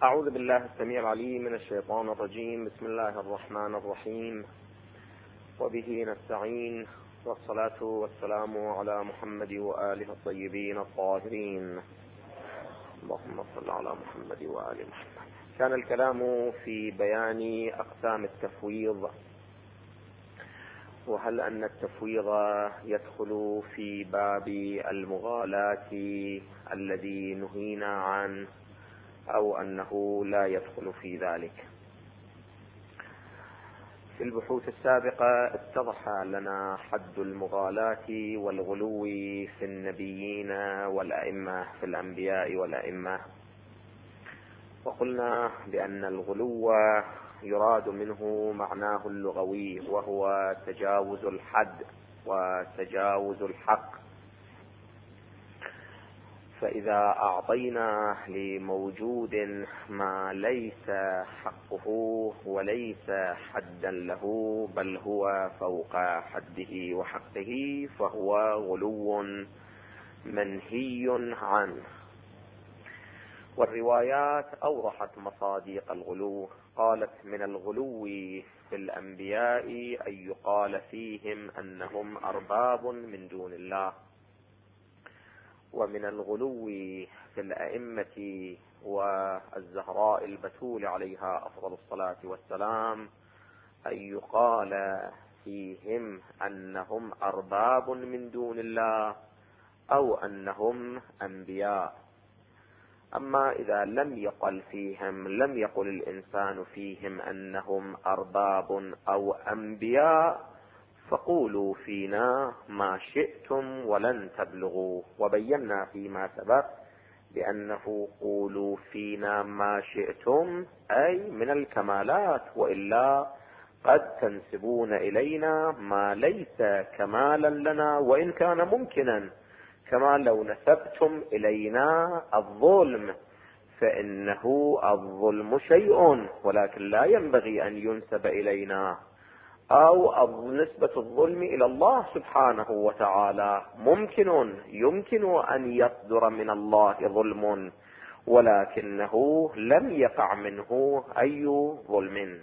أعوذ بالله السميع العليم من الشيطان الرجيم. بسم الله الرحمن الرحيم، وبه نستعين، والصلاة والسلام على محمد وآله الطيبين الطاهرين. اللهم صل على محمد وآل محمد. كان الكلام في بيان أقسام التفويض، وهل أن التفويض يدخل في باب المغالاة الذي نهينا عنه أو أنه لا يدخل في ذلك. في البحوث السابقة اتضح لنا حد المغالاة والغلو في النبيين والأئمة، في الأنبياء والأئمة، وقلنا بأن الغلو يراد منه معناه اللغوي، وهو تجاوز الحد وتجاوز الحق. فإذا أعطينا لموجود ما ليس حقه وليس حدا له، بل هو فوق حده وحقه، فهو غلو منهي عنه. والروايات أوضحت مصادق الغلو. قالت: من الغلو في الأنبياء أن يقال فيهم أنهم أرباب من دون الله، ومن الغلو في الأئمة والزهراء البتول عليها أفضل الصلاة والسلام أن يقال فيهم أنهم أرباب من دون الله أو أنهم أنبياء. أما إذا لم يقل فيهم، لم يقل الإنسان فيهم أنهم أرباب أو أنبياء، فقولوا فينا ما شئتم ولن تبلغوا. وبينا فيما سبق بأنه قولوا فينا ما شئتم أي من الكمالات، وإلا قد تنسبون إلينا ما ليس كمالا لنا وإن كان ممكنا، كما لو نسبتم إلينا الظلم، فإنه الظلم شيء ولكن لا ينبغي أن ينسب إلينا، أو نسبة الظلم إلى الله سبحانه وتعالى يمكن أن يصدر من الله ظلم، ولكنه لم يقع منه أي ظلم.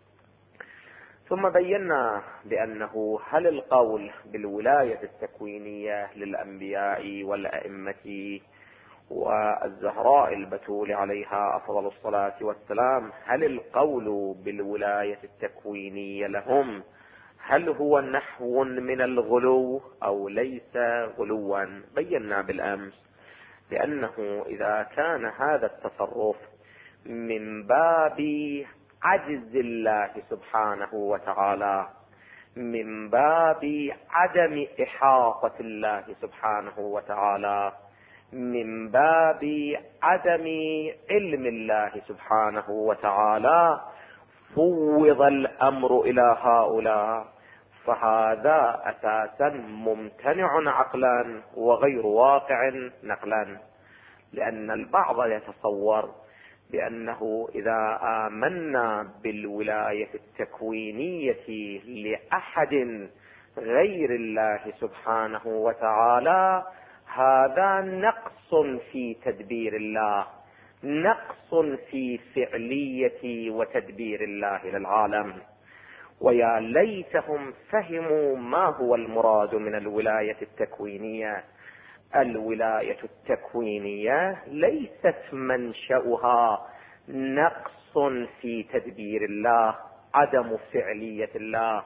ثم بينا بأنه هل القول بالولاية التكوينية للأنبياء والأئمة والزهراء البتول عليها أفضل الصلاة والسلام، هل القول بالولاية التكوينية لهم هل هو نحو من الغلو أو ليس غلوا؟ بينا بالأمس بأنه إذا كان هذا التصرف من باب عجز الله سبحانه وتعالى، من باب عدم إحاطة الله سبحانه وتعالى، من باب عدم علم الله سبحانه وتعالى، فوض الأمر إلى هؤلاء، فهذا أساسا ممتنع عقلا وغير واقع نقلا. لأن البعض يتصور بأنه إذا آمنا بالولاية التكوينية لأحد غير الله سبحانه وتعالى، هذا نقص في تدبير الله، نقص في فعلية وتدبير الله للعالم. ويا ليتهم فهموا ما هو المراد من الولاية التكوينية. الولاية التكوينية ليست منشأها نقص في تدبير الله، عدم فعلية الله،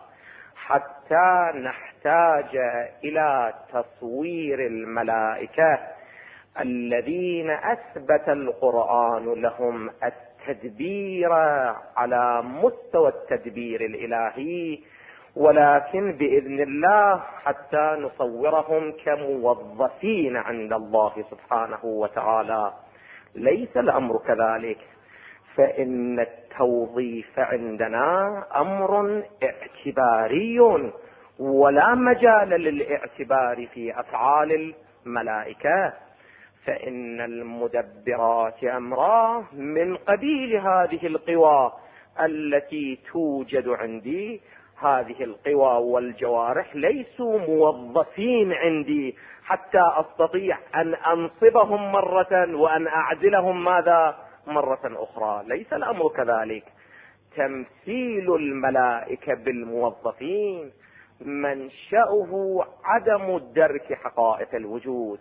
حتى نحتاج إلى تصوير الملائكة الذين أثبت القرآن لهم التدبير على مستوى التدبير الإلهي، ولكن بإذن الله حتى نصورهم كموظفين عند الله سبحانه وتعالى. ليس الأمر كذلك، فإن التوظيف عندنا أمر اعتباري، ولا مجال للاعتبار في أفعال الملائكة، فإن المدبرات أمرا من قبيل هذه القوى التي توجد عندي. هذه القوى والجوارح ليسوا موظفين عندي حتى أستطيع أن أنصبهم مرة وأن أعزلهم ماذا مرة أخرى ليس الأمر كذلك. تمثيل الملائكة بالموظفين منشأه عدم درك حقائق الوجود،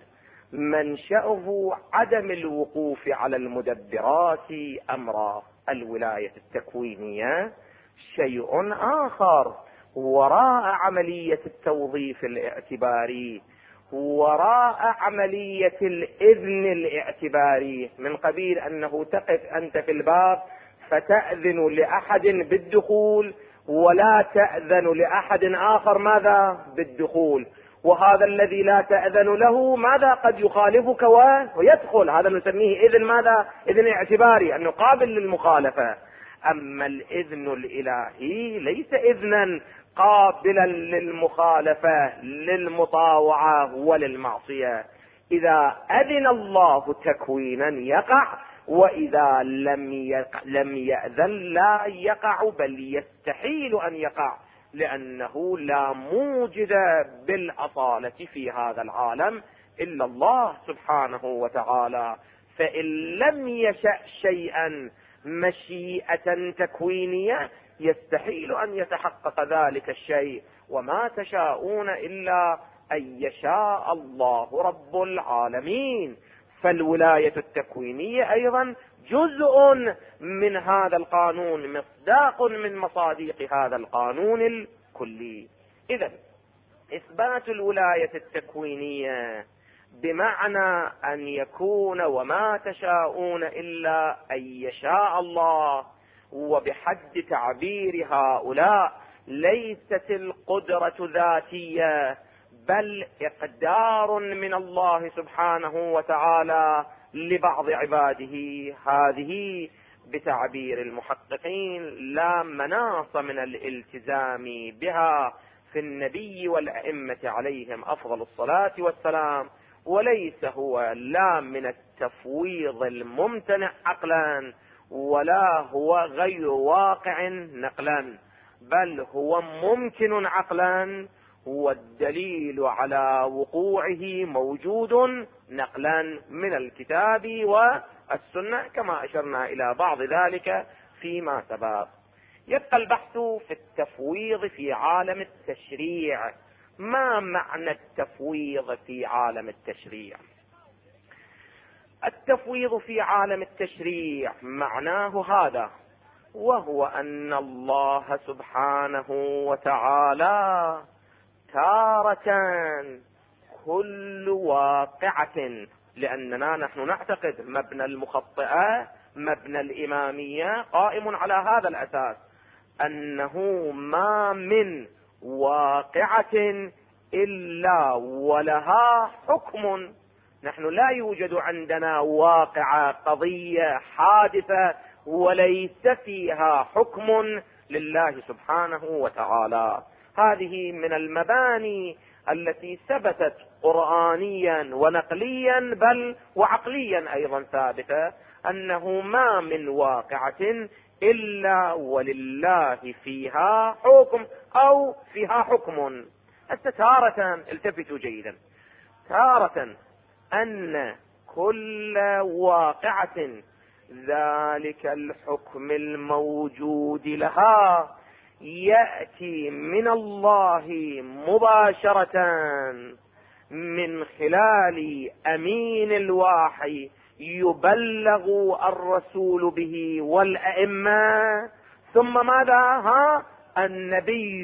منشأه عدم الوقوف على المدبرات أمر الولاية التكوينية شيء آخر وراء عملية التوظيف الاعتباري، وراء عملية الإذن الاعتباري، من قبيل أنه تقف أنت في الباب فتأذن لأحد بالدخول ولا تأذن لأحد آخر ماذا بالدخول، وهذا الذي لا تأذن له ماذا قد يخالفك ويدخل، هذا نسميه إذن ماذا؟ إذن اعتباري أنه قابل للمخالفة. أما الإذن الإلهي ليس إذنا قابلا للمخالفة للمطاوعة وللمعصية. إذا أذن الله تكوينا يقع، وإذا لم يأذن لا يقع، بل يستحيل أن يقع، لأنه لا موجد بالأصالة في هذا العالم إلا الله سبحانه وتعالى. فإن لم يشأ شيئا مشيئة تكوينية يستحيل أن يتحقق ذلك الشيء، وما تشاءون إلا أن يشاء الله رب العالمين. فالولاية التكوينية أيضا جزء من هذا القانون، مصداق من مصاديق هذا القانون الكلي. إذن إثبات الولاية التكوينية بمعنى أن يكون وما تشاءون إلا أن يشاء الله، وبحد تعبير هؤلاء ليست القدرة ذاتية بل إقدار من الله سبحانه وتعالى لبعض عباده. هذه بتعبير المحققين لا مناص من الالتزام بها في النبي والأئمة عليهم أفضل الصلاة والسلام، وليس هو لا من التفويض الممتنع عقلا ولا هو غير واقع نقلا، بل هو ممكن عقلا، والدليل على وقوعه موجود نقلا من الكتاب والسنة كما أشرنا إلى بعض ذلك فيما سبق. يبقى البحث في التفويض في عالم التشريع. ما معنى التفويض في عالم التشريع؟ التفويض في عالم التشريع معناه هذا، وهو أن الله سبحانه وتعالى تارة كل واقعة، لأننا نحن نعتقد مبنى المخطئة مبنى الإمامية قائم على هذا الأساس، أنه ما من واقعة إلا ولها حكم. نحن لا يوجد عندنا واقعة قضية حادثة وليس فيها حكم لله سبحانه وتعالى. هذه من المباني التي ثبتت قرآنيا ونقليا بل وعقليا أيضا ثابتة، أنه ما من واقعة إلا ولله فيها حكم أو فيها حكم. تارة التفتوا جيدا، تارة أن كل واقعة ذلك الحكم الموجود لها يأتي من الله مباشرة من خلال أمين الوحي يبلغ الرسول به والأئمة، ثم ماذا؟ النبي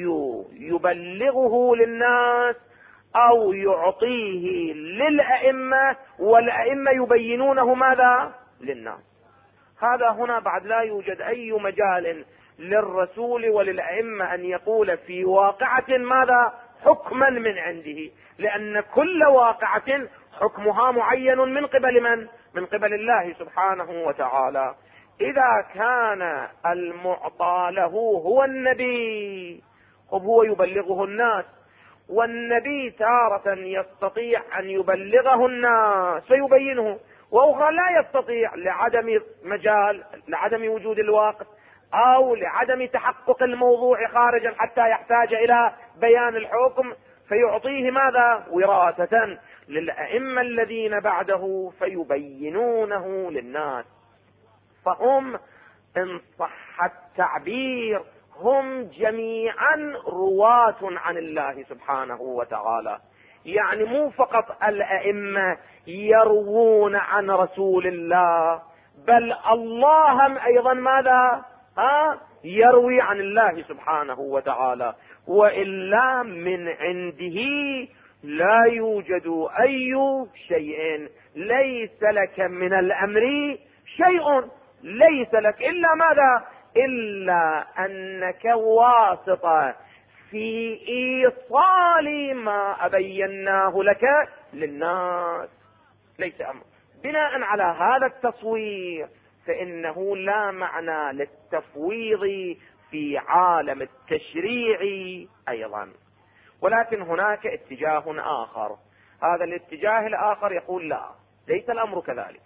يبلغه للناس أو يعطيه للأئمة، والأئمة يبينونه ماذا؟ للناس. هذا هنا بعد لا يوجد أي مجال للرسول وللأئمة أن يقول في واقعة ماذا؟ حكما من عنده، لأن كل واقعة حكمها معين من قبل من؟ من قبل الله سبحانه وتعالى. إذا كان المعطى له هو النبي، هو يبلغه الناس، والنبي تارة يستطيع أن يبلغه الناس فيبينه، وأخرى لا يستطيع لعدم مجال، لعدم وجود الوقت، أو لعدم تحقق الموضوع خارجا حتى يحتاج إلى بيان الحكم، فيعطيه ماذا؟ وراثة للأئمة الذين بعده فيبينونه للناس. فهم إن صح التعبير هم جميعا رواة عن الله سبحانه وتعالى. يعني مو فقط الأئمة يروون عن رسول الله، بل الله أيضا ماذا يروي عن الله سبحانه وتعالى. وإلا من عنده لا يوجد أي شيء، ليس لك من الأمر شيء، ليس لك إلا ماذا؟ إلا أنك واسطة في إيصال ما أبيناه لك للناس، ليس أمر. بناء على هذا التصوير فإنه لا معنى للتفويض في عالم التشريع أيضا. ولكن هناك اتجاه آخر، هذا الاتجاه الآخر يقول لا، ليس الأمر كذلك.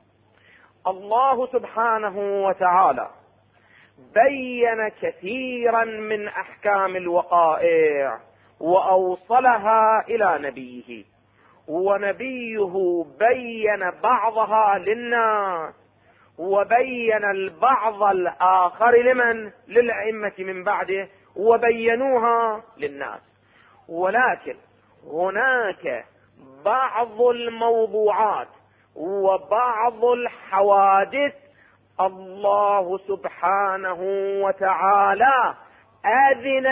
الله سبحانه وتعالى بين كثيرا من أحكام الوقائع وأوصلها إلى نبيه، ونبيه بين بعضها للناس وبين البعض الآخر لمن؟ للأئمة من بعده، وبينوها للناس. ولكن هناك بعض الموضوعات وبعض الحوادث الله سبحانه وتعالى أذن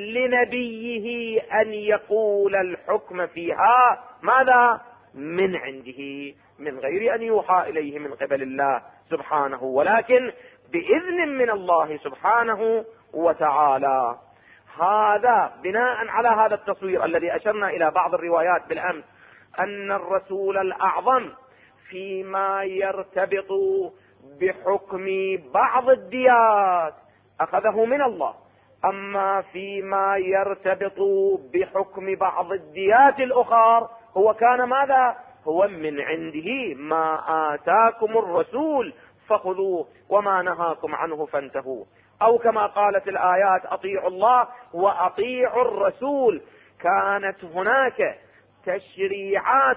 لنبيه أن يقول الحكم فيها ماذا؟ من عنده، من غير أن يوحى إليه من قبل الله سبحانه، ولكن بإذن من الله سبحانه وتعالى. هذا بناء على هذا التصوير الذي أشرنا إلى بعض الروايات بالأمس، أن الرسول الأعظم فيما يرتبط بحكم بعض الديات أخذه من الله، أما فيما يرتبط بحكم بعض الديات الأخرى هو كان ماذا؟ هو من عنده. ما آتاكم الرسول فخذوه وما نهاكم عنه فانتهوا، أو كما قالت الآيات أطيعوا الله وأطيعوا الرسول. كانت هناك تشريعات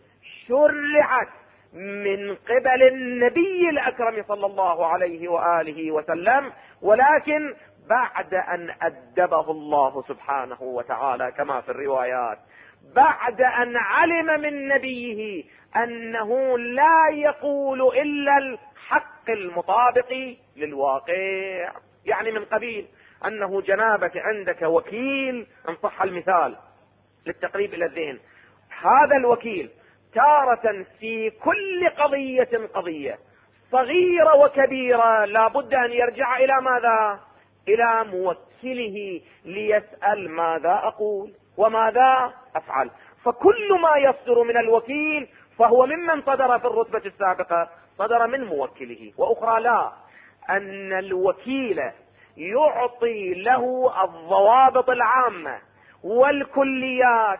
شرعت من قبل النبي الأكرم صلى الله عليه وآله وسلم، ولكن بعد أن أدبه الله سبحانه وتعالى كما في الروايات، بعد أن علم من نبيه أنه لا يقول إلا الحق المطابق للواقع. يعني من قبيل أنه جنابك عندك وكيل إن صح المثال للتقريب إلى الذهن، هذا الوكيل تارة في كل قضية صغيرة وكبيرة لا بد أن يرجع إلى ماذا؟ إلى موكله ليسأل ماذا أقول وماذا أفعل. فكل ما يصدر من الوكيل فهو ممن صدر في الرتبة السابقة، صدر من موكله. وأخرى لا، أن الوكيل يعطي له الضوابط العامة والكليات،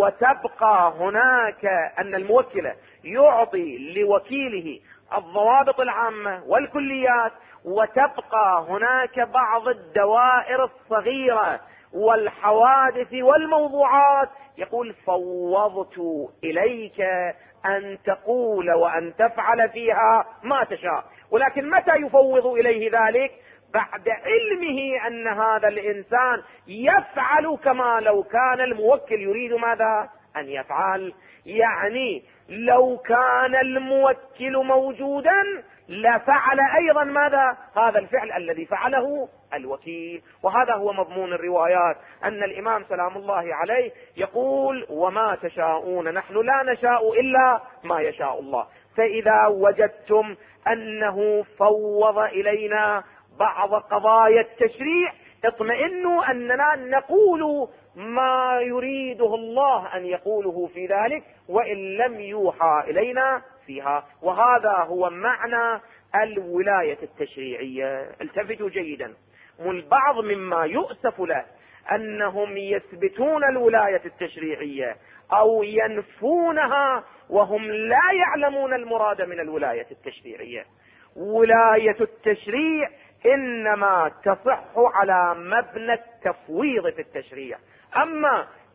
وتبقى هناك أن الموكل يعطي لوكيله الضوابط العامة والكليات، وتبقى هناك بعض الدوائر الصغيرة والحوادث والموضوعات يقول فوضت إليك أن تقول وأن تفعل فيها ما تشاء. ولكن متى يفوض إليه ذلك؟ بعد علمه أن هذا الإنسان يفعل كما لو كان الموكل يريد ماذا؟ أن يفعل. يعني لو كان الموكل موجودا لفعل أيضا ماذا؟ هذا الفعل الذي فعله الوكيل. وهذا هو مضمون الروايات، أن الإمام سلام الله عليه يقول وما تشاءون، نحن لا نشاء إلا ما يشاء الله. فإذا وجدتم أنه فوض إلينا بعض قضايا التشريع اطمئنوا أننا نقول ما يريده الله أن يقوله في ذلك وإن لم يوحى إلينا فيها. وهذا هو معنى الولاية التشريعية. التفتوا جيدا، والبعض مما يؤسف له أنهم يثبتون الولاية التشريعية أو ينفونها وهم لا يعلمون المراد من الولاية التشريعية. ولاية التشريع إنما تصح على مبنى التفويض في التشريع. أما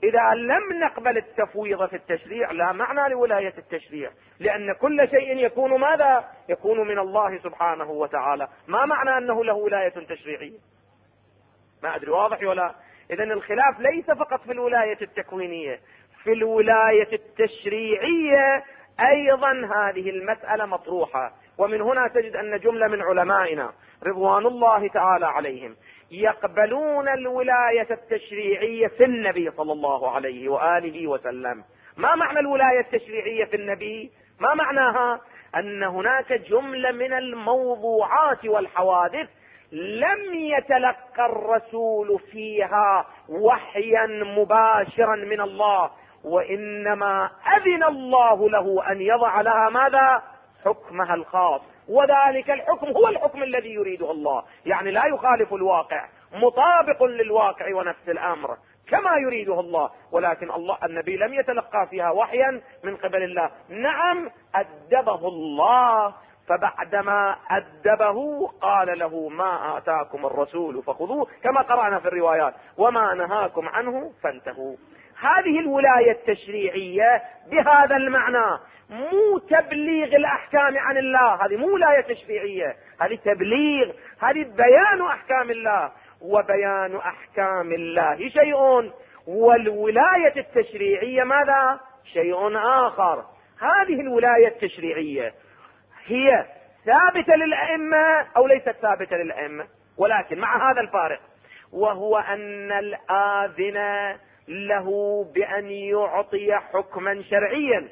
إذا لم نقبل التفويض في التشريع لا معنى لولاية التشريع، لأن كل شيء يكون ماذا؟ يكون من الله سبحانه وتعالى. ما معنى أنه له ولاية تشريعية؟ ما أدري واضح ولا؟ إذن الخلاف ليس فقط في الولاية التكوينية، في الولاية التشريعية أيضا هذه المسألة مطروحة. ومن هنا تجد أن جملة من علمائنا رضوان الله تعالى عليهم يقبلون الولاية التشريعية في النبي صلى الله عليه وآله وسلم. ما معنى الولاية التشريعية في النبي؟ ما معناها؟ أن هناك جملة من الموضوعات والحوادث لم يتلقى الرسول فيها وحيا مباشرا من الله، وإنما أذن الله له أن يضع لها ماذا؟ حكمها الخاص، وذلك الحكم هو الحكم الذي يريده الله، يعني لا يخالف الواقع، مطابق للواقع ونفس الأمر كما يريده الله، ولكن النبي لم يتلقى فيها وحيا من قبل الله. نعم أدبه الله، فبعدما أدبه قال له ما آتاكم الرسول فخذوه كما قرأنا في الروايات وما نهاكم عنه فانتهوا. هذه الولاية التشريعية بهذا المعنى، مو تبليغ الأحكام عن الله، هذه مو ولاية تشريعية، هذه تبليغ، هذه بيان أحكام الله، وبيان أحكام الله شيء، والولاية التشريعية ماذا؟ شيء آخر. هذه الولاية التشريعية هي ثابتة للأئمة أو ليست ثابتة للأئمة؟ ولكن مع هذا الفارق، وهو أن الآذن له بأن يعطي حكما شرعيا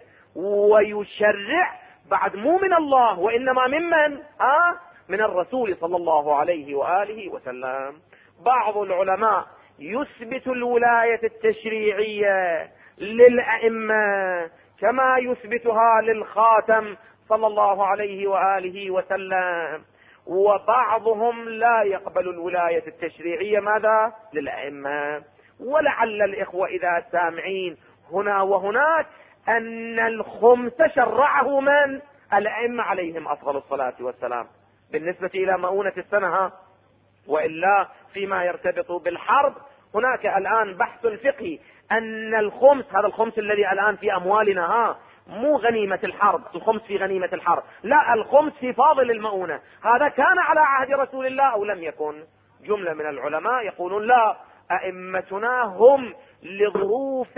ويشرع بعد مو من الله وإنما ممن؟ من الرسول صلى الله عليه وآله وسلم. بعض العلماء يثبت الولاية التشريعية للأئمة كما يثبتها للخاتم صلى الله عليه وآله وسلم، وبعضهم لا يقبل الولاية التشريعية ماذا؟ للأئمة. ولعل الإخوة إذا سامعين هنا وهناك أن الخمس شرعه من؟ الأئمة عليهم أفضل الصلاة والسلام بالنسبة إلى مؤونة السنة، وإلا فيما يرتبط بالحرب هناك الآن بحث فقهي أن الخمس، هذا الخمس الذي الآن في أموالنا مو غنيمة الحرب، الخمس في غنيمة الحرب، لا، الخمس في فاضل المؤونة. هذا كان على عهد رسول الله أو لم يكن؟ جملة من العلماء يقولون لا، أئمتنا هم لظروف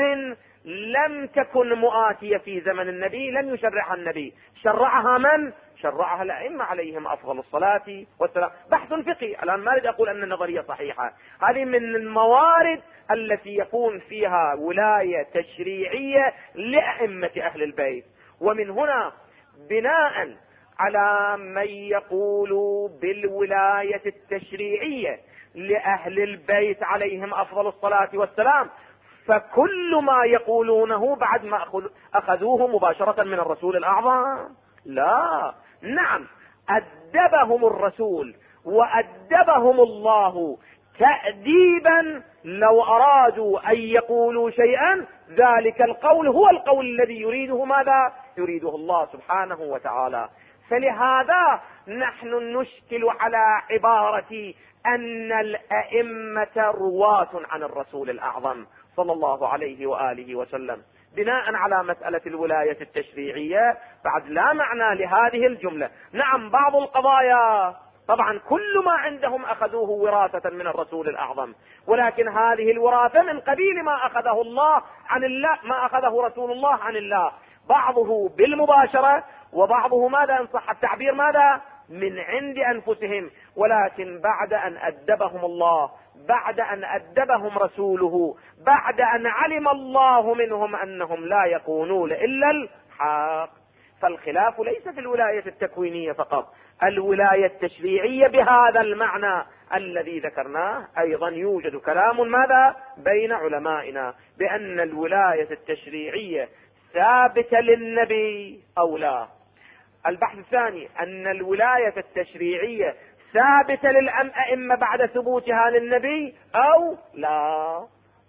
لم تكن مؤاتية في زمن النبي لم يشرعها النبي، شرعها من؟ شرعها الأئمة عليهم أفضل الصلاة والسلام. بحث فقهي، الآن ما أريد أقول أن النظرية صحيحة، هذه من الموارد التي يكون فيها ولاية تشريعية لأئمة أهل البيت. ومن هنا بناء على من يقول بالولاية التشريعية لأهل البيت عليهم أفضل الصلاة والسلام، فكل ما يقولونه بعد ما أخذوه مباشرة من الرسول الأعظم؟ لا، نعم أدبهم الرسول وأدبهم الله تأديبا، لو أرادوا أن يقولوا شيئا ذلك القول هو القول الذي يريده ماذا؟ يريده الله سبحانه وتعالى. فلهذا نحن نشكل على عبارة أن الأئمة رواة عن الرسول الأعظم صلى الله عليه وآله وسلم، بناء على مسألة الولاية التشريعية. بعد لا معنى لهذه الجملة. نعم بعض القضايا طبعا كل ما عندهم أخذوه وراثة من الرسول الأعظم، ولكن هذه الوراثة من قبيل ما أخذه الله عن الله، ما أخذه رسول الله عن الله، بعضه بالمباشرة وبعضه ماذا إن صح التعبير ماذا؟ من عند أنفسهم، ولكن بعد أن أدبهم الله، بعد أن أدبهم رسوله، بعد أن علم الله منهم أنهم لا يكونون إلا الحق. فالخلاف ليس في الولاية التكوينية فقط، الولاية التشريعية بهذا المعنى الذي ذكرناه أيضا يوجد كلام ماذا؟ بين علمائنا بأن الولاية التشريعية ثابتة للنبي أو لا. البحث الثاني أن الولاية التشريعية ثابتة للأئمة بعد ثبوتها للنبي أو لا.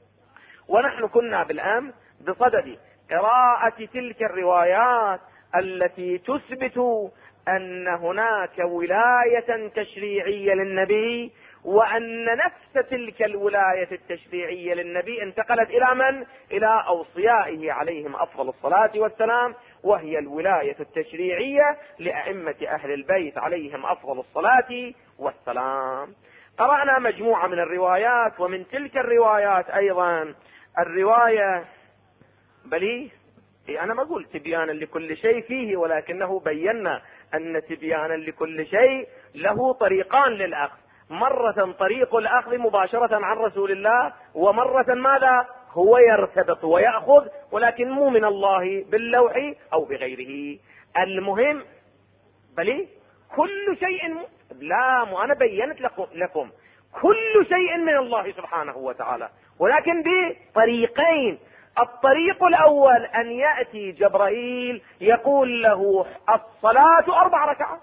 ونحن كنا بالأمس بصدد قراءة تلك الروايات التي تثبت أن هناك ولاية تشريعية للنبي وأن نفس تلك الولاية التشريعية للنبي انتقلت إلى من؟ إلى أوصيائه عليهم أفضل الصلاة والسلام، وهي الولاية التشريعية لأئمة أهل البيت عليهم أفضل الصلاة والسلام. قرأنا مجموعة من الروايات، ومن تلك الروايات أيضا الرواية بلي أنا ما أقول تبيانا لكل شيء فيه، ولكنه بينا أن تبيانا لكل شيء له طريقان للأخذ، مرة طريق الأخذ مباشرة عن رسول الله، ومرة ماذا؟ هو يرتبط ويأخذ، ولكن مو من الله باللوح أو بغيره. المهم بلي كل شيء لا مو أنا بينت لكم كل شيء من الله سبحانه وتعالى، ولكن بطريقين. الطريق الأول أن يأتي جبرائيل يقول له الصلاة 4 ركعات،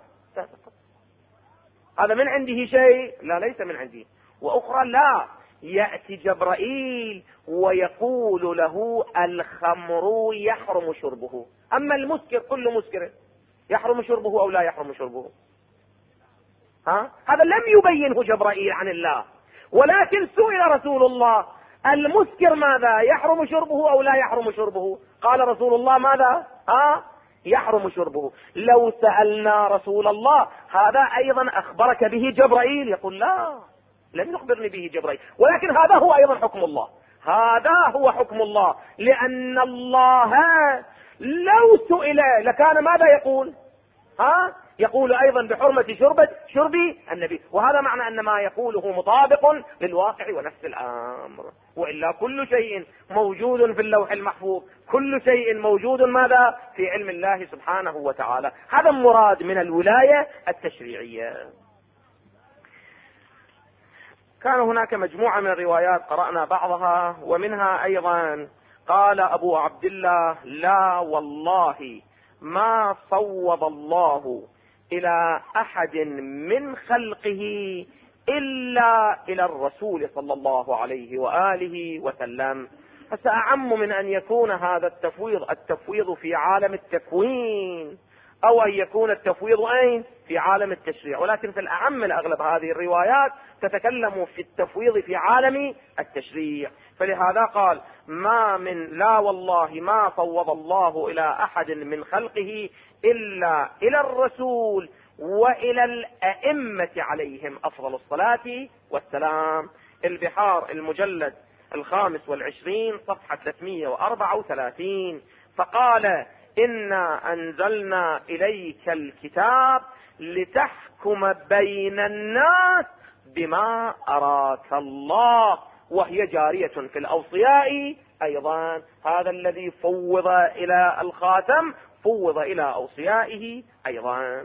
هذا من عنده شيء؟ لا، ليس من عندي. وأخرى لا، يأتي جبرائيل ويقول له الخمر يحرم شربه، أما المسكر كل مسكر يحرم شربه أو لا يحرم شربه. هذا لم يبينه جبرائيل عن الله، ولكن سئل رسول الله المسكر ماذا؟ يحرم شربه أو لا يحرم شربه؟ قال رسول الله ماذا؟ يحرم شربه. لو سألنا رسول الله هذا أيضا أخبرك به جبرائيل؟ يقول لا، لم يخبرني به جبرائيل، ولكن هذا هو أيضا حكم الله، هذا هو حكم الله، لأن الله لو سئل لكان ماذا يقول؟ يقول أيضا بحرمة شرب النبي، وهذا معنى أن ما يقوله مطابق للواقع ونفس الأمر. وإلا كل شيء موجود في اللوح المحفوظ، كل شيء موجود ماذا؟ في علم الله سبحانه وتعالى. هذا المراد من الولاية التشريعية. كان هناك مجموعة من الروايات قرأنا بعضها، ومنها أيضا قال أبو عبد الله لا والله ما صوب الله إلى أحد من خلقه إلا إلى الرسول صلى الله عليه وآله وسلم. فسأعم من أن يكون هذا التفويض في عالم التكوين، أو أن يكون التفويض أين؟ في عالم التشريع، ولكن في الأعم الأغلب هذه الروايات تتكلم في التفويض في عالم التشريع. فلهذا قال لا والله ما صوب الله إلى أحد من خلقه إلا إلى الرسول وإلى الأئمة عليهم أفضل الصلاة والسلام. البحار المجلد 25 صفحة 334. فقال إنا أنزلنا إليك الكتاب لتحكم بين الناس بما أراك الله، وهي جارية في الأوصياء أيضا. هذا الذي فوض إلى الخاتم فوض إلى أوصيائه أيضا.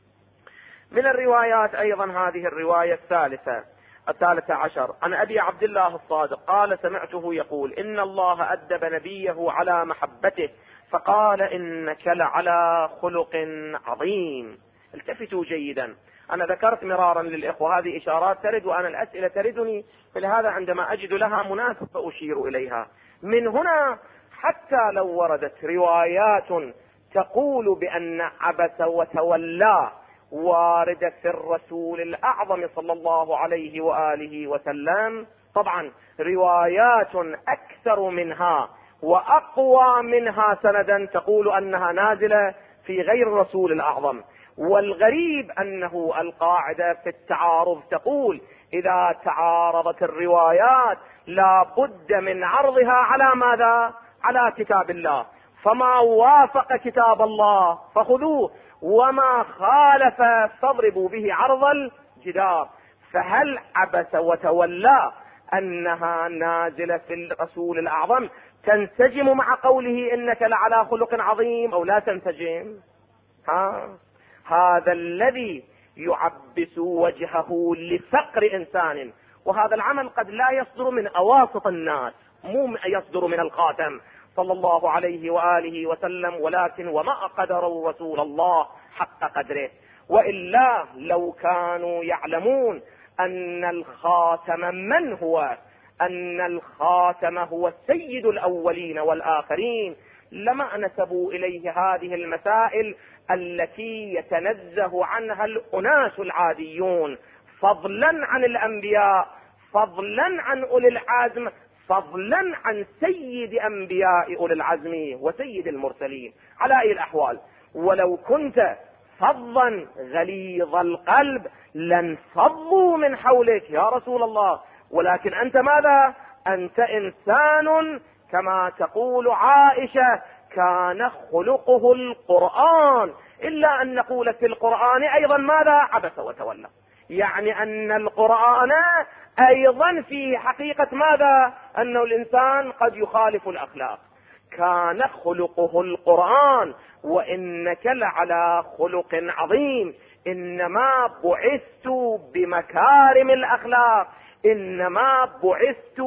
من الروايات أيضا هذه الرواية الثالثة عشر عن أبي عبد الله الصادق قال سمعته يقول إن الله أدب نبيه على محبته فقال إنك لعلى خلق عظيم. التفتوا جيدا، أنا ذكرت مرارا للإخوة هذه إشارات ترد وأنا الأسئلة تردني، فلهذا عندما أجد لها مناسبة أشير إليها. من هنا حتى لو وردت روايات تقول بأن عبس وتولى واردة في الرسول الأعظم صلى الله عليه وآله وسلم، طبعا روايات أكثر منها وأقوى منها سندا تقول أنها نازلة في غير الرسول الأعظم. والغريب أنه القاعدة في التعارض تقول إذا تعارضت الروايات لا بد من عرضها على ماذا؟ على كتاب الله، فما وافق كتاب الله فخذوه وما خالف فاضربوا به عرض الجدار. فهل عبس وتولى أنها نازلة في الرسول الأعظم تنسجم مع قوله إنك لعلى خلق عظيم أو لا تنسجم؟ هذا الذي يعبس وجهه لفقر إنسان، وهذا العمل قد لا يصدر من أواسط الناس، مو يصدر من الخاتم صلى الله عليه وآله وسلم، ولكن وما قدروا رسول الله حق قدره. وإلا لو كانوا يعلمون أن الخاتم من هو، أن الخاتم هو سيد الأولين والآخرين، لما نسبوا إليه هذه المسائل التي يتنزه عنها الأناس العاديون. فضلا عن الأنبياء، فضلا عن أولي العزم، فضلا عن سيد أنبياء أولي العزم وسيد المرسلين. على أي الأحوال ولو كنت فظا غليظ القلب لانفضوا من حولك يا رسول الله، ولكن أنت ماذا؟ أنت إنسان كما تقول عائشة كان خلقه القرآن، إلا أن نقول في القرآن أيضا ماذا؟ عبس وتولى. يعني أن القرآن أيضا في حقيقة ماذا؟ أنه الإنسان قد يخالف الأخلاق. كان خلقه القرآن وإنك لعلى خلق عظيم. إنما بعثت بمكارم الأخلاق، إنما بعثت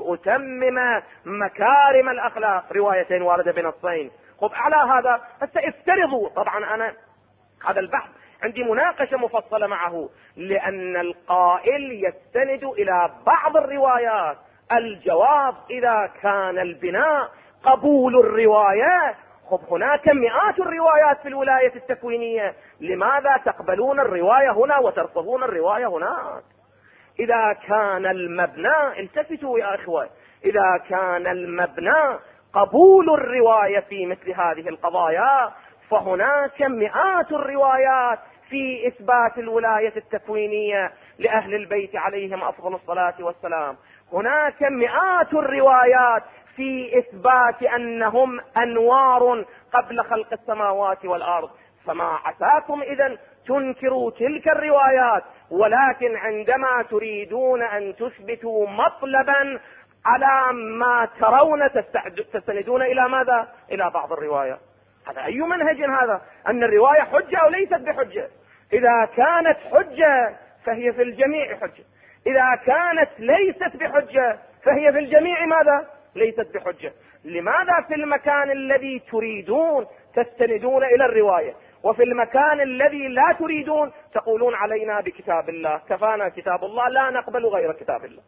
لأتمم مكارم الأخلاق. روايتين واردة بنصين. خب على هذا افترضوا، طبعا أنا هذا البحث عندي مناقشة مفصلة معه، لأن القائل يستند إلى بعض الروايات. الجواب إذا كان البناء قبول الرواية، خب هناك مئات الروايات في الولاية التكوينية، لماذا تقبلون الرواية هنا وترفضون الرواية هناك؟ إذا كان المبنى، التفتوا يا إخوة، إذا كان المبنى قبول الرواية في مثل هذه القضايا، فهناك مئات الروايات في إثبات الولاية التكوينية لأهل البيت عليهم أفضل الصلاة والسلام. هناك مئات الروايات في إثبات أنهم أنوار قبل خلق السماوات والأرض. فما عساكم إذن تنكروا تلك الروايات، ولكن عندما تريدون أن تثبتوا مطلبا على ما ترون تستندون إلى ماذا؟ إلى بعض الروايات. هذا أي منهج هذا؟ أن الرواية حجة أو ليست بحجة؟ إذا كانت حجة فهي في الجميع حجة، إذا كانت ليست بحجة فهي في الجميع ماذا؟ ليست بحجة. لماذا في المكان الذي تريدون تستندون إلى الرواية، وفي المكان الذي لا تريدون تقولون علينا بكتاب الله، كفانا كتاب الله لا نقبل غير كتاب الله؟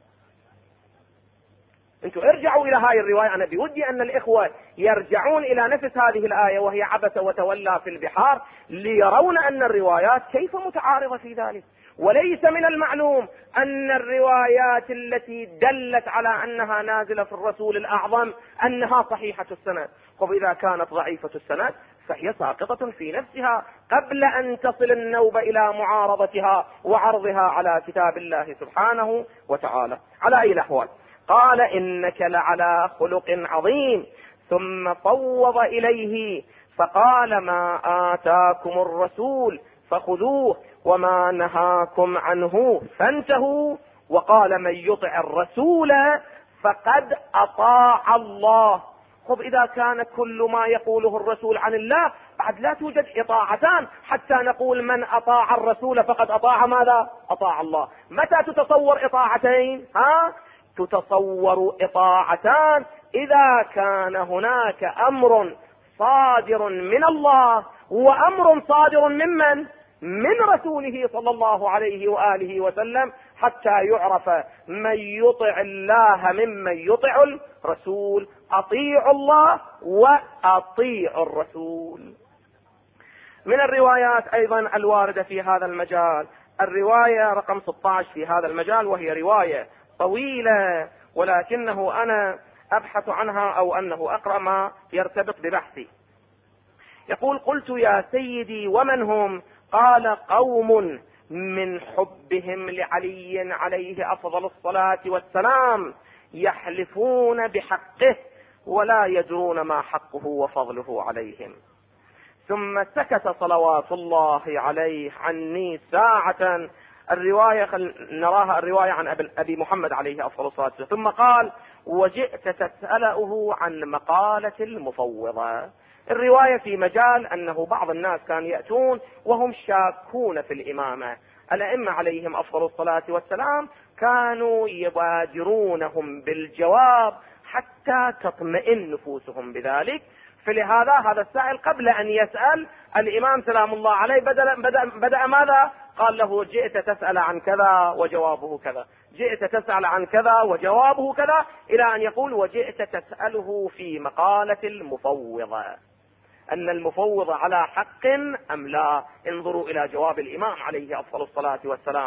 انتم ارجعوا الى هاي الرواية. انا بودي ان الاخوة يرجعون الى نفس هذه الآية وهي عبس وتولى في البحار، ليرون ان الروايات كيف متعارضة في ذلك. وليس من المعلوم ان الروايات التي دلت على انها نازلة في الرسول الاعظم انها صحيحة السند. وإذا كانت ضعيفة السند فهي ساقطة في نفسها قبل ان تصل النوبة الى معارضتها وعرضها على كتاب الله سبحانه وتعالى. على اي الاحوال قال إنك لعلى خلق عظيم، ثم فوض إليه فقال ما آتاكم الرسول فخذوه وما نهاكم عنه فانتهوا، وقال من يطع الرسول فقد أطاع الله. خب إذا كان كل ما يقوله الرسول عن الله، بعد لا توجد إطاعتان حتى نقول من أطاع الرسول فقد أطاع ماذا؟ أطاع الله. متى تتصور إطاعتين؟ تتصور إطاعتان إذا كان هناك أمر صادر من الله وأمر صادر ممن؟ من رسوله صلى الله عليه وآله وسلم، حتى يعرف من يطع الله ممن يطع الرسول. أطيعوا الله وأطيعوا الرسول. من الروايات أيضا الواردة في هذا المجال الرواية رقم 16 في هذا المجال، وهي رواية طويلة، ولكنه أنا أبحث عنها أو أنه أقرأ ما يرتبط ببحثي. يقول قلت يا سيدي ومن هم؟ قال قوم من حبهم لعلي عليه أفضل الصلاة والسلام يحلفون بحقه ولا يدرون ما حقه وفضله عليهم. ثم سكت صلوات الله عليه عني ساعة. الرواية نراها الرواية عن أبي محمد عليه أفضل الصلاة والسلام. ثم قال وجئت تسأله عن مقالة المفوضة. الرواية في مجال أنه بعض الناس كان يأتون وهم شاكون في الإمامة. الأئمة عليهم أفضل الصلاة والسلام كانوا يبادرونهم بالجواب حتى تطمئن نفوسهم بذلك. فلهذا هذا السائل قبل أن يسأل الإمام سلام الله عليه بدأ ماذا؟ قال له جئت تسأل عن كذا وجوابه كذا، جئت تسأل عن كذا وجوابه كذا، إلى أن يقول وجئت تسأله في مقالة المفوضة، أن المفوض على حق أم لا. انظروا إلى جواب الإمام عليه أفضل الصلاة والسلام.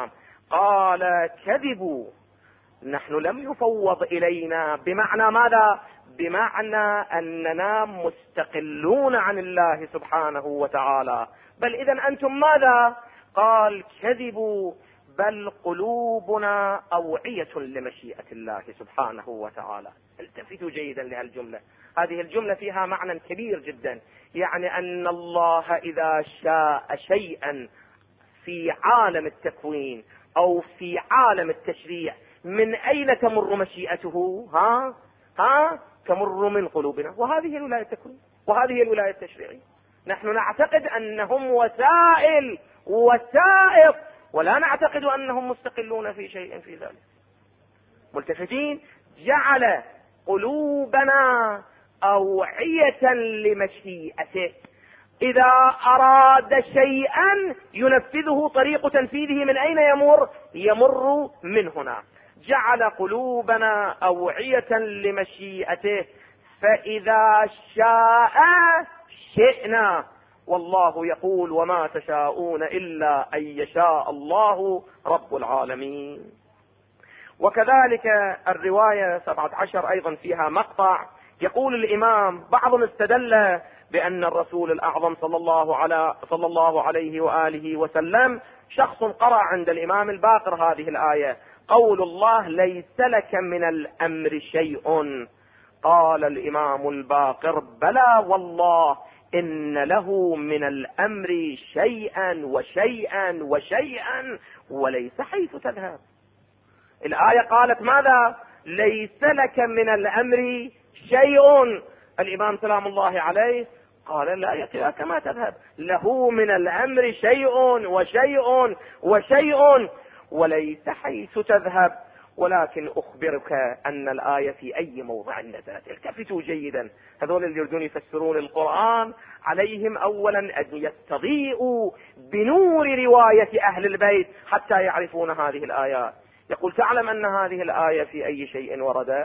قال كذبوا، نحن لم يفوض إلينا. بمعنى ماذا؟ بمعنى أننا مستقلون عن الله سبحانه وتعالى. بل إذن أنتم ماذا؟ قال كذبوا، بل قلوبنا أوعية لمشيئة الله سبحانه وتعالى. التفتوا جيدا لهالجملة، هذه الجملة فيها معنى كبير جدا، يعني أن الله إذا شاء شيئا في عالم التكوين أو في عالم التشريع، من أين تمر مشيئته؟ تمر من قلوبنا، وهذه الولاية التكوين وهذه الولاية التشريعية. نحن نعتقد أنهم وسائط، ولا نعتقد أنهم مستقلون في شيء في ذلك. ملتفتين، جعل قلوبنا أوعية لمشيئته، إذا أراد شيئا ينفذه، طريق تنفيذه من أين يمر من هنا. جعل قلوبنا أوعية لمشيئته، فإذا شاء شئنا. والله يقول وما تشاءون إلا أن يشاء الله رب العالمين. وكذلك الرواية 17 أيضا فيها مقطع يقول الإمام: بعضهم استدل بأن الرسول الأعظم صلى الله عليه وآله وسلم شخص قرأ عند الإمام الباقر هذه الآية: قول الله ليس لك من الأمر شيء. قال الإمام الباقر: بلى والله إن له من الأمر شيئا وشيئا وشيئا وليس حيث تذهب. الآية قالت ماذا؟ ليس لك من الأمر شيء. الإمام سلام الله عليه قال لا يأتي كما تذهب، له من الأمر شيء وشيء وشيء وليس حيث تذهب. ولكن أخبرك أن الآية في أي موضع نزلت. التفتوا جيدا، هذول اللي يريدون يفسرون القرآن عليهم أولا أن يستضيئوا بنور رواية أهل البيت حتى يعرفون هذه الآيات. يقول: تعلم أن هذه الآية في أي شيء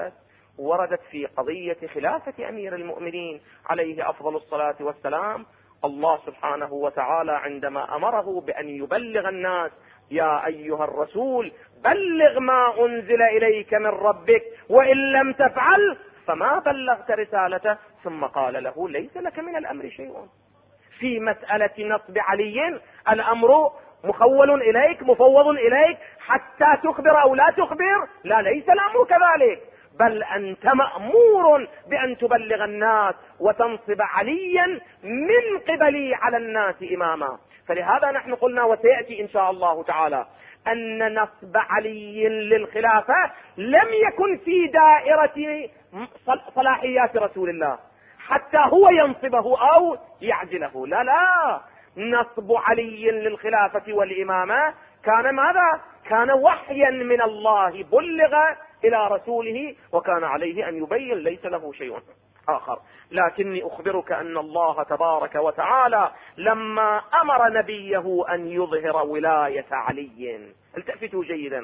وردت في قضية خلافة أمير المؤمنين عليه أفضل الصلاة والسلام. الله سبحانه وتعالى عندما أمره بأن يبلغ الناس: يا أيها الرسول بلغ ما أنزل إليك من ربك وإن لم تفعل فما بلغت رسالته، ثم قال له: ليس لك من الأمر شيء. في مسألة نصب علي الأمر مفوض إليك حتى تخبر أو لا تخبر؟ لا، ليس الأمر كذلك، بل أنت مأمور بأن تبلغ الناس وتنصب عليا من قبلي على الناس إماما. فلهذا نحن قلنا، وسيأتي إن شاء الله تعالى، أن نصب علي للخلافة لم يكن في دائرة صلاحيات رسول الله حتى هو ينصبه أو يعجله. لا، نصب علي للخلافة والإمامة كان ماذا؟ كان وحيا من الله بلغ إلى رسوله، وكان عليه أن يبين، ليس له شيء آخر. لكني أخبرك أن الله تبارك وتعالى لما أمر نبيه أن يظهر ولاية علي، التفتوا جيدا،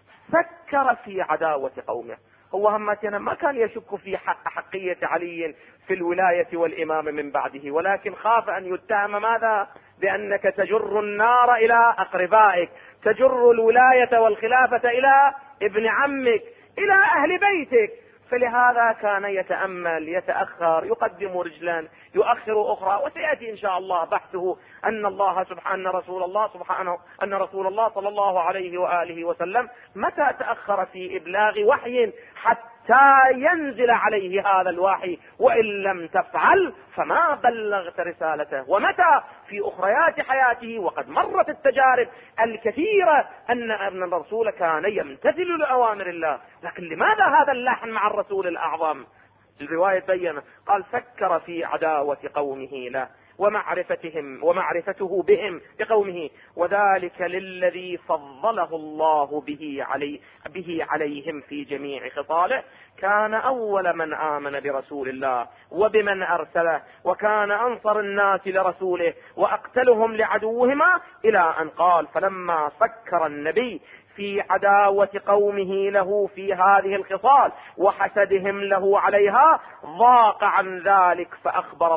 فكر في عداوة قومه. هو همتنا ما كان يشك في حقية علي في الولاية والإمام من بعده، ولكن خاف أن يتهم ماذا؟ بأنك تجر النار إلى أقربائك، تجر الولاية والخلافة إلى ابن عمك، إلى أهل بيتك. فلهذا كان يتأمل، يتأخر، يقدم رجلا يؤخر أخرى. وسيأتي إن شاء الله بحثه أن رسول الله صلى الله عليه وآله وسلم متى تأخر في إبلاغ وحي حتى ينزل عليه هذا الوحي، وإن لم تفعل فما بلغت رسالته. ومتى؟ في أخريات حياته، وقد مرت التجارب الكثيرة أن الرسول كان يمتثل لأوامر الله. لكن لماذا هذا اللحن مع الرسول الأعظم؟ الرواية بيّن، قال: فكر في عداوة قومه له ومعرفته بهم بقومه، وذلك للذي فضله الله به عليهم في جميع خصاله. كان أول من آمن برسول الله وبمن أرسله، وكان أنصر الناس لرسوله وأقتلهم لعدوهما، إلى أن قال: فلما فكر النبي في عداوة قومه له في هذه الخصال وحسدهم له عليها، ضاق عن ذلك فأخبره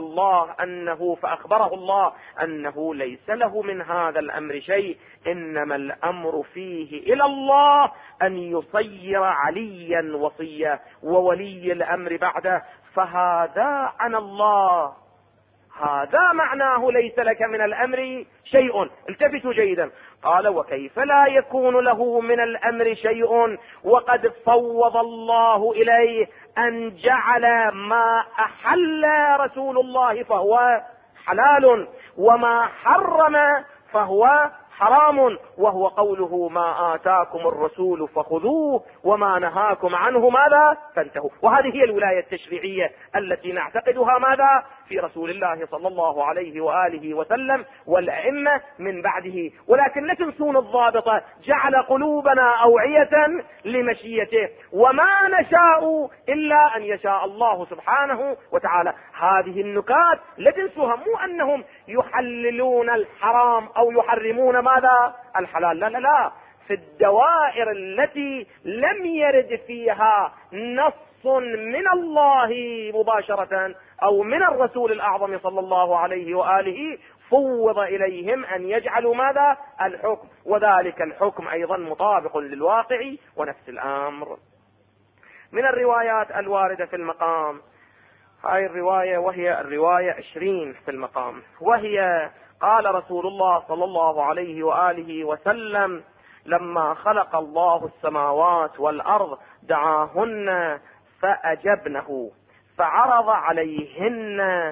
الله أنه ليس له من هذا الأمر شيء، إنما الأمر فيه إلى الله أن يصير عليا وصيا وولي الأمر بعده، فهذا عن الله. هذا معناه ليس لك من الأمر شيء. التفتوا جيدا. قال: وكيف لا يكون له من الأمر شيء وقد فوض الله إليه أن جعل ما أحل رسول الله فهو حلال وما حرم فهو حرام، وهو قوله: ما آتاكم الرسول فخذوه وما نهاكم عنه ماذا فانتهوا. وهذه هي الولاية التشريعية التي نعتقدها ماذا في رسول الله صلى الله عليه وآله وسلم والأئمة من بعده. ولكن لا تنسون الضابطة: جعل قلوبنا أوعية لمشيته، وما نشاء إلا أن يشاء الله سبحانه وتعالى. هذه النكات لا تنسوها، مو أنهم يحللون الحرام أو يحرمون ماذا الحلال، لا لا لا. في الدوائر التي لم يرد فيها نص من الله مباشرة أو من الرسول الأعظم صلى الله عليه وآله، فوض إليهم أن يجعلوا ماذا الحكم، وذلك الحكم أيضا مطابق للواقع ونفس الأمر. من الروايات الواردة في المقام، هاي الرواية وهي الرواية 20 في المقام، وهي: قال رسول الله صلى الله عليه وآله وسلم: لما خلق الله السماوات والأرض دعاهن فأجبنه، فعرض عليهن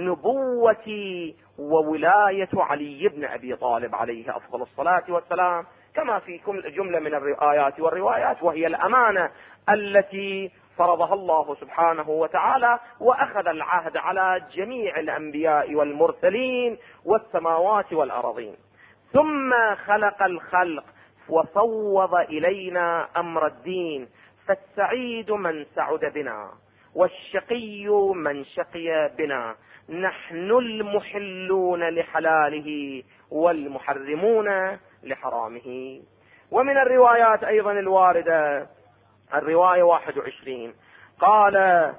نبوتي وولاية علي بن أبي طالب عليه أفضل الصلاة والسلام، كما في كل جملة من الآيات والروايات، وهي الأمانة التي فرضها الله سبحانه وتعالى، وأخذ العهد على جميع الأنبياء والمرسلين والسماوات والأرضين. ثم خلق الخلق وفوض إلينا أمر الدين، فالسعيد من سعد بنا والشقي من شقي بنا، نحن المحلون لحلاله والمحرمون لحرامه. ومن الروايات أيضا الواردة الرواية 21، قال: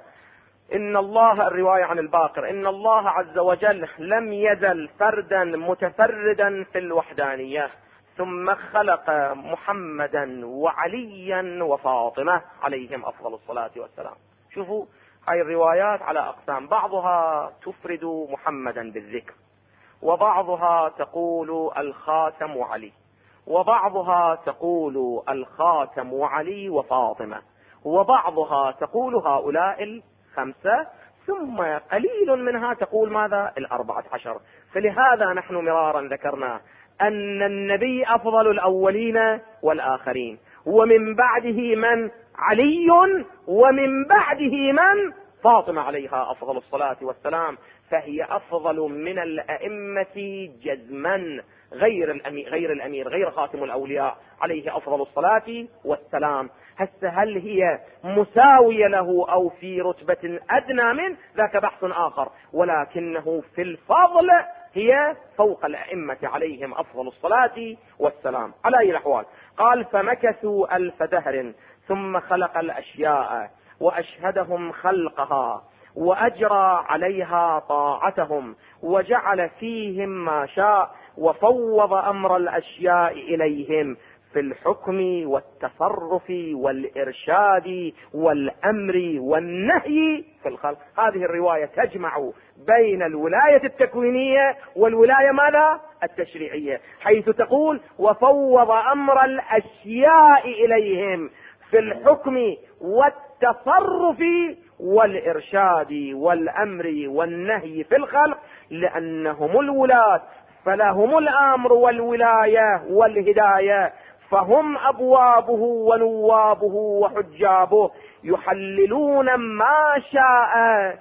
إن الله، الرواية عن الباقر، إن الله عز وجل لم يزل فردا متفردا في الوحدانية، ثم خلق محمدا وعليا وفاطمة عليهم أفضل الصلاة والسلام. شوفوا هاي الروايات على أقسام، بعضها تفرد محمدا بالذكر، وبعضها تقول الخاتم وعلي، وبعضها تقول الخاتم وعلي وفاطمة، وبعضها تقول هؤلاء الخمسة، ثم قليل منها تقول ماذا 14. فلهذا نحن مرارا ذكرنا أن النبي أفضل الأولين والآخرين، ومن بعده من علي، ومن بعده من فاطمة عليها أفضل الصلاة والسلام، فهي أفضل من الأئمة جزما، غير الأمير غير خاتم الأولياء عليه أفضل الصلاة والسلام. هل هي مساوية له أو في رتبة أدنى من ذاك بحث آخر، ولكنه في الفضل هي فوق الأئمة عليهم أفضل الصلاة والسلام. على أي الأحوال، قال: فمكثوا 1000 دهر ثم خلق الأشياء وأشهدهم خلقها وأجرى عليها طاعتهم وجعل فيهم ما شاء، وفوض أمر الأشياء إليهم في الحكم والتصرف والإرشاد والأمر والنهي في الخلق. هذه الرواية تجمع بين الولاية التكوينية والولاية ماذا التشريعية، حيث تقول: وفوض أمر الأشياء إليهم في الحكم والتصرف والإرشاد والأمر والنهي في الخلق، لأنهم الولاة فلهم الأمر والولاية والهداية، فهم أبوابه ونوابه وحجابه، يحللون ما شاء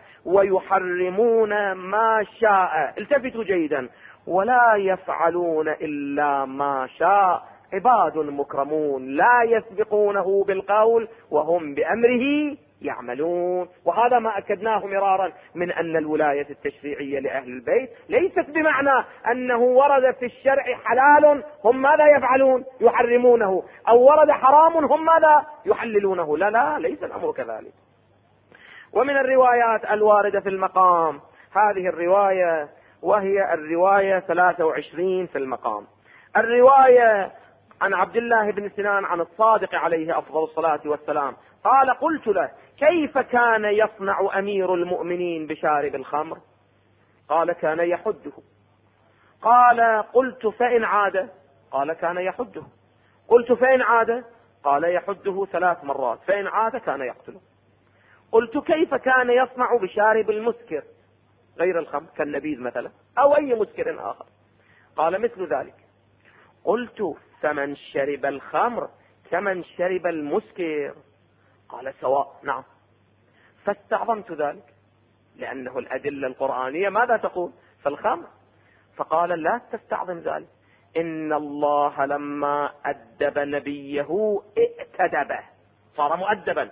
ويحرمون ما شاء. التفتوا جيدا: ولا يفعلون إلا ما شاء، عباد مكرمون لا يسبقونه بالقول وهم بأمره يعملون. وهذا ما أكدناه مرارا من أن الولاية التشريعية لأهل البيت ليست بمعنى أنه ورد في الشرع حلال هم ماذا يفعلون؟ يحرمونه، أو ورد حرام هم ماذا يحللونه. لا لا، ليس الأمر كذلك. ومن الروايات الواردة في المقام هذه الرواية، وهي الرواية 23 في المقام، الرواية عن عبد الله بن سنان عن الصادق عليه أفضل الصلاة والسلام قال: قلت له: كيف كان يصنع أمير المؤمنين بشارب الخمر؟ قال: كان يحده. قال: قلت: فإن عاد؟ قال: كان يحده. قلت: فإن عاد؟ قال: يحده 3 مرات، فإن عاد كان يقتله. قلت: كيف كان يصنع بشارب المسكر غير الخمر كالنبيذ مثلا أو أي مسكر آخر؟ قال: مثل ذلك. قلت: فمن شرب الخمر كمن شرب المسكر؟ قال: سواء. نعم. فاستعظمت ذلك لأنه الأدلة القرآنية ماذا تقول في الخمر؟ فقال: لا تستعظم ذلك، إن الله لما أدب نبيه ائتدبه، صار مؤدبا،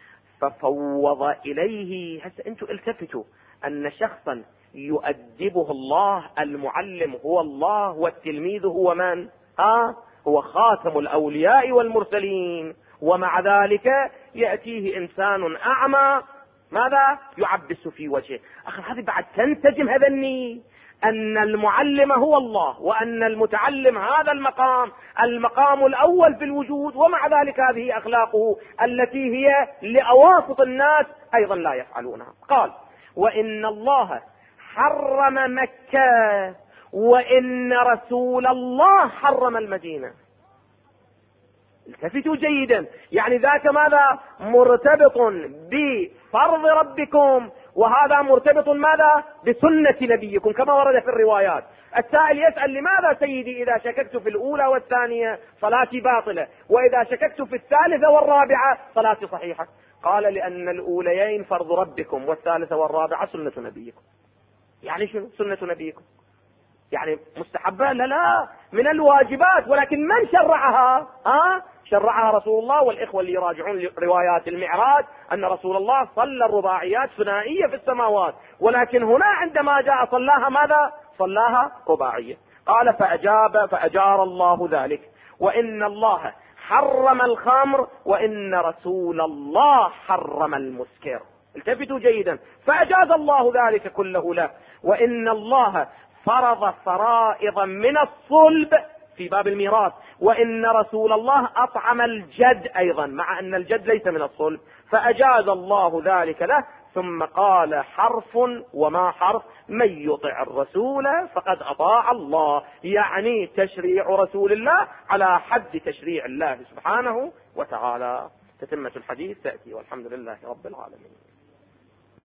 ففوض إليه. هسه أنتم التفتوا أن شخصا يؤدبه الله، المعلم هو الله والتلميذ هو من؟ هو خاتم الأولياء والمرسلين، ومع ذلك يأتيه إنسان أعمى ماذا يعبس في وجهه. أخي هذه بعد تنسجم هذني أن المعلم هو الله، وأن المتعلم هذا المقام الأول في الوجود، ومع ذلك هذه أخلاقه التي هي لأواسط الناس أيضا لا يفعلونها. قال: وإن الله حرم مكة وإن رسول الله حرم المدينة. التفتوا جيدا، يعني ذاك ماذا؟ مرتبط بفرض ربكم، وهذا مرتبط ماذا؟ بسنة نبيكم كما ورد في الروايات. السائل يسأل: لماذا سيدي إذا شككت في الأولى والثانية صلاتي باطلة، وإذا شككت في الثالثة والرابعة صلاتي صحيحة؟ قال: لأن الأوليين فرض ربكم والثالثة والرابعة سنة نبيكم. يعني شنو سنة نبيكم؟ يعني مستحبة؟ لا، من الواجبات، ولكن من شرعها؟ شرعها رسول الله. والإخوة اللي يراجعون روايات المعراج أن رسول الله صلى الرباعيات ثنائية في السماوات، ولكن هنا عندما جاء صلاها ماذا؟ صلاها رباعية. قال: فأجار الله ذلك، وإن الله حرم الخمر وإن رسول الله حرم المسكر. التفتوا جيدا، فأجاز الله ذلك كله له. وإن الله فرض فرائض من الصلب في باب الميراث، وإن رسول الله أطعم الجد أيضا، مع أن الجد ليس من الصلب، فأجاز الله ذلك له. ثم قال: حرف وما حرف، من يطع الرسول فقد أطاع الله، يعني تشريع رسول الله على حد تشريع الله سبحانه وتعالى. تتمة الحديث تأتي، والحمد لله رب العالمين.